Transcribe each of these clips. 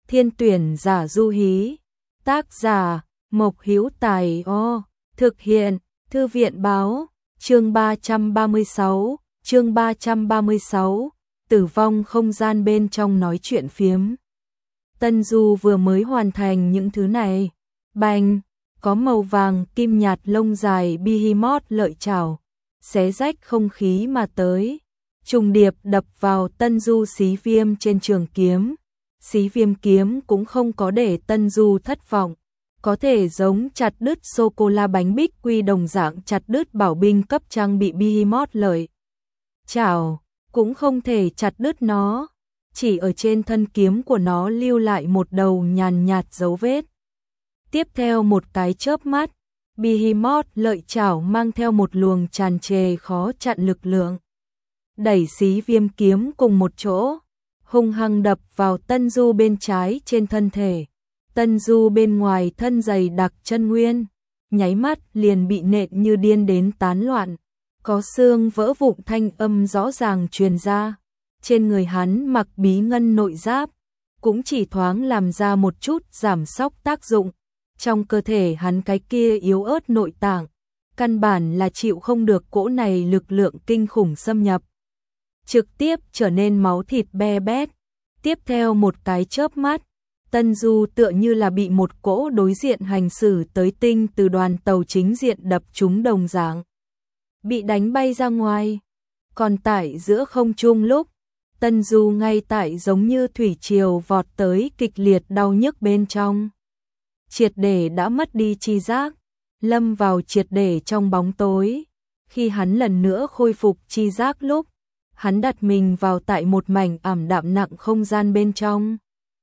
Thiên tuyển giả Du Hí. Tác giả Mộc Hữu Tài. Thực hiện Thư viện báo. Chương 336, tử vong không gian bên trong nói chuyện phiếm. Tân Du vừa mới hoàn thành những thứ này. Bành, có màu vàng kim nhạt lông dài Behemoth lợi chảo, xé rách không khí mà tới, trùng điệp đập vào Tân Du xí viêm trên trường kiếm. Xí viêm kiếm cũng không có để Tân Du thất vọng, có thể giống chặt đứt sô-cô-la bánh bích quy đồng dạng chặt đứt bảo binh cấp trang bị Behemoth lợi chảo, cũng không thể chặt đứt nó, chỉ ở trên thân kiếm của nó lưu lại một đầu nhàn nhạt dấu vết. Tiếp theo một cái chớp mắt, Behemoth lợi chảo mang theo một luồng tràn trề khó chặn lực lượng, đẩy xí viêm kiếm cùng một chỗ, hung hăng đập vào Tân Du bên trái trên thân thể. Tân Du bên ngoài thân dày đặc chân nguyên, nháy mắt liền bị nện như điên đến tán loạn, có xương vỡ vụn thanh âm rõ ràng truyền ra. Trên người hắn mặc bí ngân nội giáp, cũng chỉ thoáng làm ra một chút giảm sóc tác dụng. Trong cơ thể hắn cái kia yếu ớt nội tạng, căn bản là chịu không được cỗ này lực lượng kinh khủng xâm nhập, trực tiếp trở nên máu thịt be bét. Tiếp theo một cái chớp mắt, Tân Du tựa như là bị một cỗ đối diện hành xử tới tinh từ đoàn tàu chính diện đập trúng đồng dạng, bị đánh bay ra ngoài. Còn tại giữa không trung lúc, Tân Du ngay tại giống như thủy triều vọt tới kịch liệt đau nhức bên trong, triệt để đã mất đi tri giác, lâm vào triệt để trong bóng tối. Khi hắn lần nữa khôi phục tri giác lúc, hắn đặt mình vào tại một mảnh ảm đạm nặng không gian bên trong.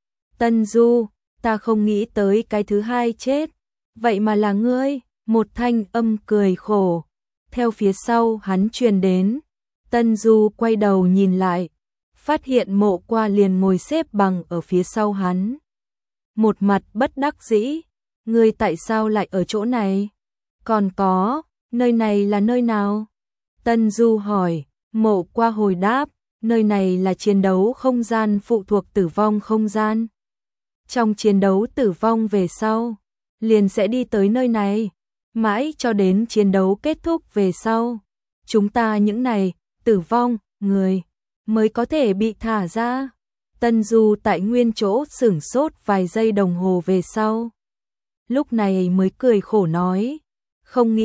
Tân Du, ta không nghĩ tới cái thứ hai chết, vậy mà là ngươi. Một thanh âm cười khổ theo phía sau hắn truyền đến. Tân Du quay đầu nhìn lại, phát hiện Mộ Qua liền ngồi xếp bằng ở phía sau hắn, một mặt bất đắc dĩ. Ngươi tại sao lại ở chỗ này? Còn có, nơi này là nơi nào? Tân Du hỏi. Mộ Qua hồi đáp, nơi này là chiến đấu không gian phụ thuộc tử vong không gian. Trong chiến đấu tử vong về sau, liền sẽ đi tới nơi này, mãi cho đến chiến đấu kết thúc về sau. Chúng ta những này, tử vong, người, mới có thể bị thả ra. Tân Du tại nguyên chỗ sửng sốt vài giây đồng hồ về sau, lúc này mới cười khổ nói, không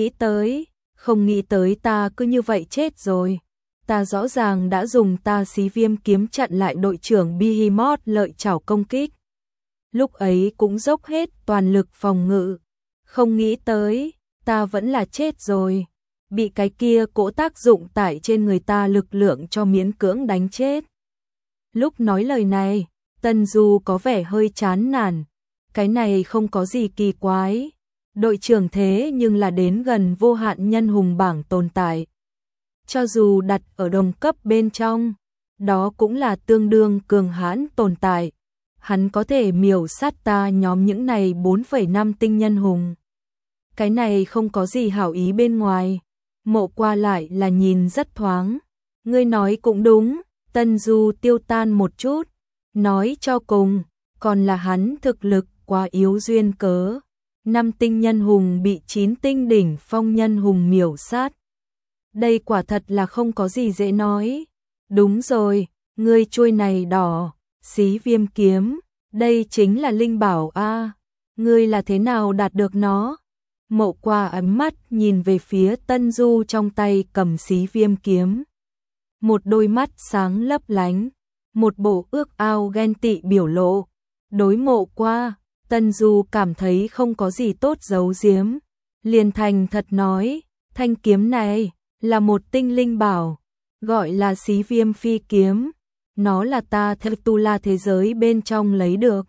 nghĩ tới ta cứ như vậy chết rồi. Ta rõ ràng đã dùng ta xí viêm kiếm chặn lại đội trưởng Behemoth lợi chảo công kích. Lúc ấy cũng dốc hết toàn lực phòng ngự. Không nghĩ tới, ta vẫn là chết rồi. Bị cái kia cỗ tác dụng tải trên người ta lực lượng cho miễn cưỡng đánh chết. Lúc nói lời này, Tân Du có vẻ hơi chán nản. Cái này không có gì kỳ quái. Đội trưởng thế nhưng là đến gần vô hạn nhân hùng bảng tồn tại. Cho dù đặt ở đồng cấp bên trong, đó cũng là tương đương cường hãn tồn tại. Hắn có thể miểu sát ta nhóm những này 4,5 tinh nhân hùng. Cái này không có gì hảo ý bên ngoài. Mộ Qua lại là nhìn rất thoáng. Ngươi nói cũng đúng. Tân Du tiêu tan một chút, nói cho cùng, còn là hắn thực lực quá yếu duyên cớ. 5 tinh nhân hùng bị 9 tinh đỉnh phong nhân hùng miểu sát. Đây quả thật là không có gì dễ nói. Đúng rồi, ngươi chuôi này đỏ, xí viêm kiếm, đây chính là linh bảo a. Ngươi là thế nào đạt được nó? Mộ Qua ấm mắt nhìn về phía Tân Du trong tay cầm xí viêm kiếm. Một đôi mắt sáng lấp lánh, một bộ ước ao ghen tị biểu lộ. Đối Mộ Qua, Tân Du cảm thấy không có gì tốt giấu giếm, liền thành thật nói, thanh kiếm này là một tinh linh bảo, gọi là xí viêm phi kiếm. Nó là ta theo tu la thế giới bên trong lấy được.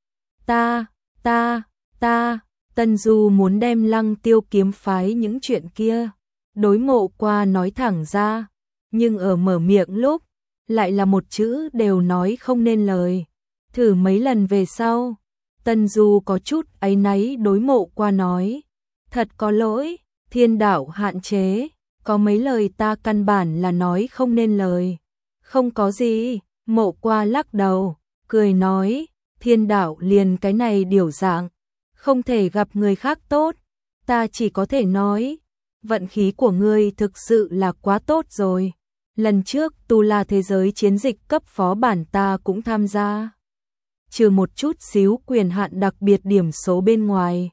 Ta, Tân Du muốn đem Lăng Tiêu kiếm phái những chuyện kia đối Mộ Qua nói thẳng ra, nhưng ở mở miệng lúc, lại là một chữ đều nói không nên lời. Thử mấy lần về sau, Tân Du có chút áy náy đối Mộ Qua nói, thật có lỗi, thiên đạo hạn chế, có mấy lời ta căn bản là nói không nên lời. Không có gì. Mộ Qua lắc đầu, cười nói, Thiên đạo liền cái này điều dạng, không thể gặp người khác tốt, ta chỉ có thể nói, vận khí của ngươi thực sự là quá tốt rồi. Lần trước Tu La thế giới chiến dịch cấp phó bản ta cũng tham gia. Trừ một chút xíu quyền hạn đặc biệt điểm số bên ngoài,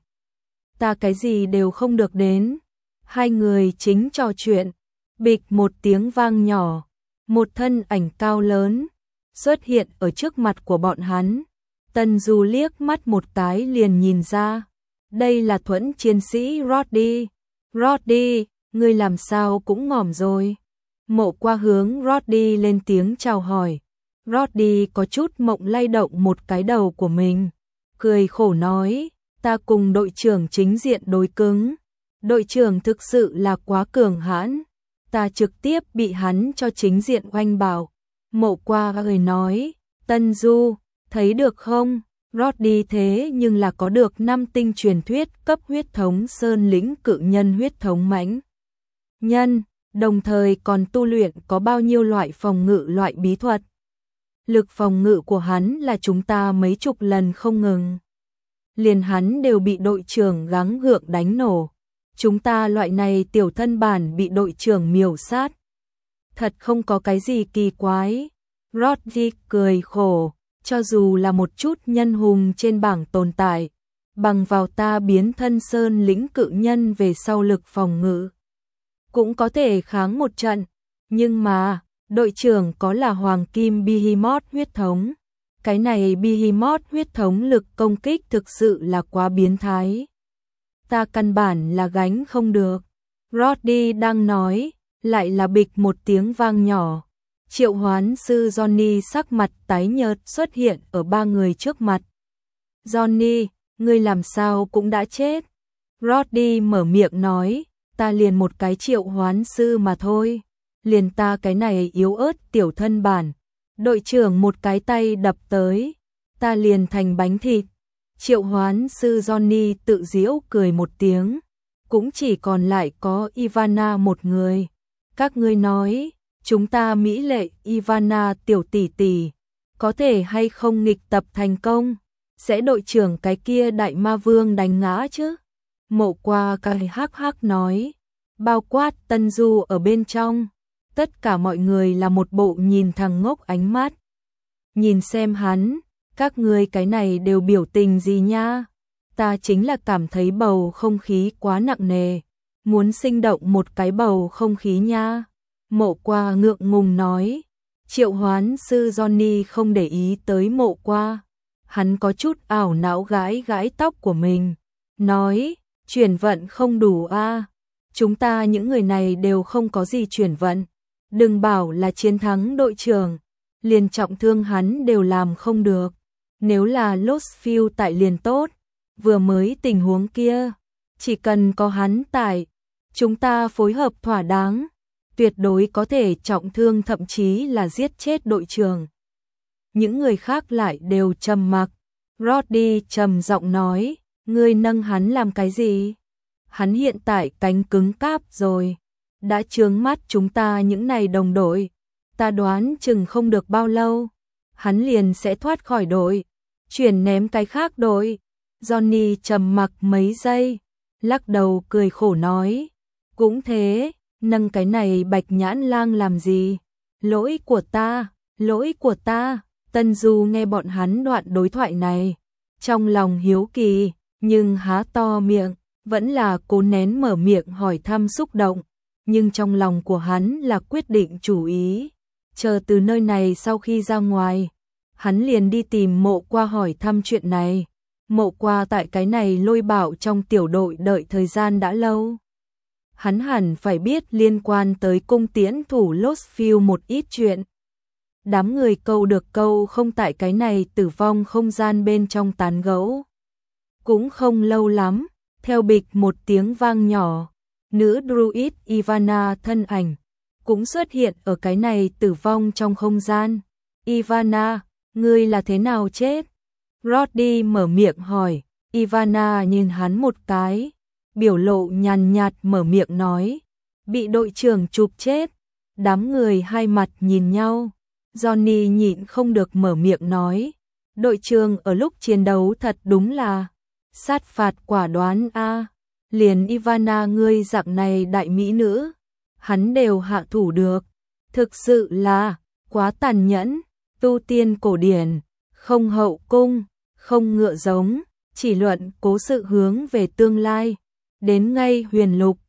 ta cái gì đều không được đến. Hai người chính trò chuyện, bịch một tiếng vang nhỏ, một thân ảnh cao lớn xuất hiện ở trước mặt của bọn hắn. Tân Du liếc mắt một cái liền nhìn ra, đây là Thuẫn chiến sĩ Roddy. Roddy, ngươi làm sao cũng ngỏm rồi. Mộ Qua hướng Roddy lên tiếng chào hỏi. Roddy có chút mộng lay động một cái đầu của mình, cười khổ nói, ta cùng đội trưởng chính diện đối cứng. Đội trưởng thực sự là quá cường hãn, ta trực tiếp bị hắn cho chính diện oanh bảo. Mộ Qua người nói, Tân Du, thấy được không? Roddy thế nhưng là có được 5 tinh truyền thuyết cấp huyết thống sơn lĩnh cự nhân huyết thống mãnh nhân, đồng thời còn tu luyện có bao nhiêu loại phòng ngự loại bí thuật. Lực phòng ngự của hắn là chúng ta mấy chục lần không ngừng. Liền hắn đều bị đội trưởng gắng gượng đánh nổ. Chúng ta loại này tiểu thân bản bị đội trưởng miểu sát. Thật không có cái gì kỳ quái. Roddy cười khổ, cho dù là một chút nhân hùng trên bảng tồn tại, bằng vào ta biến thân sơn lĩnh cự nhân về sau lực phòng ngự, cũng có thể kháng một trận. Nhưng mà, đội trưởng có là hoàng kim Behemoth huyết thống. Cái này Behemoth huyết thống lực công kích thực sự là quá biến thái. Ta căn bản là gánh không được. Roddy đang nói, lại là bịch một tiếng vang nhỏ. Triệu hoán sư Johnny sắc mặt tái nhợt xuất hiện ở ba người trước mặt. Johnny, ngươi làm sao cũng đã chết. Roddy mở miệng nói, ta liền một cái triệu hoán sư mà thôi. Liền ta cái này yếu ớt tiểu thân bản. Đội trưởng một cái tay đập tới, ta liền thành bánh thịt. Triệu hoán sư Johnny tự giễu cười một tiếng, cũng chỉ còn lại có Ivana một người. Các ngươi nói, chúng ta mỹ lệ Ivana tiểu tỷ tỷ, có thể hay không nghịch tập thành công, sẽ đội trưởng cái kia đại ma vương đánh ngã chứ? Mộ Qua cái hắc hắc nói, bao quát Tân Du ở bên trong. Tất cả mọi người là một bộ nhìn thằng ngốc ánh mắt. Nhìn xem hắn, các ngươi cái này đều biểu tình gì nha? Ta chính là cảm thấy bầu không khí quá nặng nề, muốn sinh động một cái bầu không khí nha. Mộ Qua ngượng ngùng nói. Triệu hoán sư Johnny không để ý tới Mộ Qua. Hắn có chút ảo não gãi gãi tóc của mình, nói, chuyển vận không đủ a. Chúng ta những người này đều không có gì chuyển vận. Đừng bảo là chiến thắng đội trưởng, liền trọng thương hắn đều làm không được. Nếu là Lost Field tại liền tốt, vừa mới tình huống kia, chỉ cần có hắn tại, chúng ta phối hợp thỏa đáng, tuyệt đối có thể trọng thương thậm chí là giết chết đội trưởng. Những người khác lại đều trầm mặc. Roddy trầm giọng nói, ngươi nâng hắn làm cái gì? Hắn hiện tại cánh cứng cáp rồi, đã chướng mắt chúng ta những này đồng đội. Ta đoán chừng không được bao lâu, hắn liền sẽ thoát khỏi đội, chuyển ném cái khác đội. Johnny trầm mặc mấy giây, lắc đầu cười khổ nói, cũng thế, nâng cái này Bạch Nhãn Lang làm gì? Lỗi của ta, lỗi của ta. Tân Du nghe bọn hắn đoạn đối thoại này, trong lòng hiếu kỳ, nhưng há to miệng, vẫn là cố nén mở miệng hỏi thăm xúc động, nhưng trong lòng của hắn là quyết định chủ ý. Chờ từ nơi này sau khi ra ngoài, hắn liền đi tìm Mộ Qua hỏi thăm chuyện này. Mộ Qua tại cái này Lôi Bảo trong tiểu đội đợi thời gian đã lâu. Hắn hẳn phải biết liên quan tới cung tiễn thủ Lost Field một ít chuyện. Đám người câu được câu không tại cái này tử vong không gian bên trong tán gẫu. Cũng không lâu lắm, theo bịch một tiếng vang nhỏ, nữ druid Ivana thân ảnh cũng xuất hiện ở cái này tử vong trong không gian. Ivana, ngươi là thế nào chết? Roddy mở miệng hỏi. Ivana nhìn hắn một cái, biểu lộ nhàn nhạt mở miệng nói, bị đội trưởng chụp chết. Đám người hai mặt nhìn nhau. Johnny nhịn không được mở miệng nói, Đội trưởng ở lúc chiến đấu thật đúng là sát phạt quả đoán a. Liền Ivana ngươi dạng này đại mỹ nữ, hắn đều hạ thủ được. Thực sự là quá tàn nhẫn, tu tiên cổ điển, không hậu cung, không ngựa giống, chỉ luận cố sự hướng về tương lai. Đến ngay huyền lục,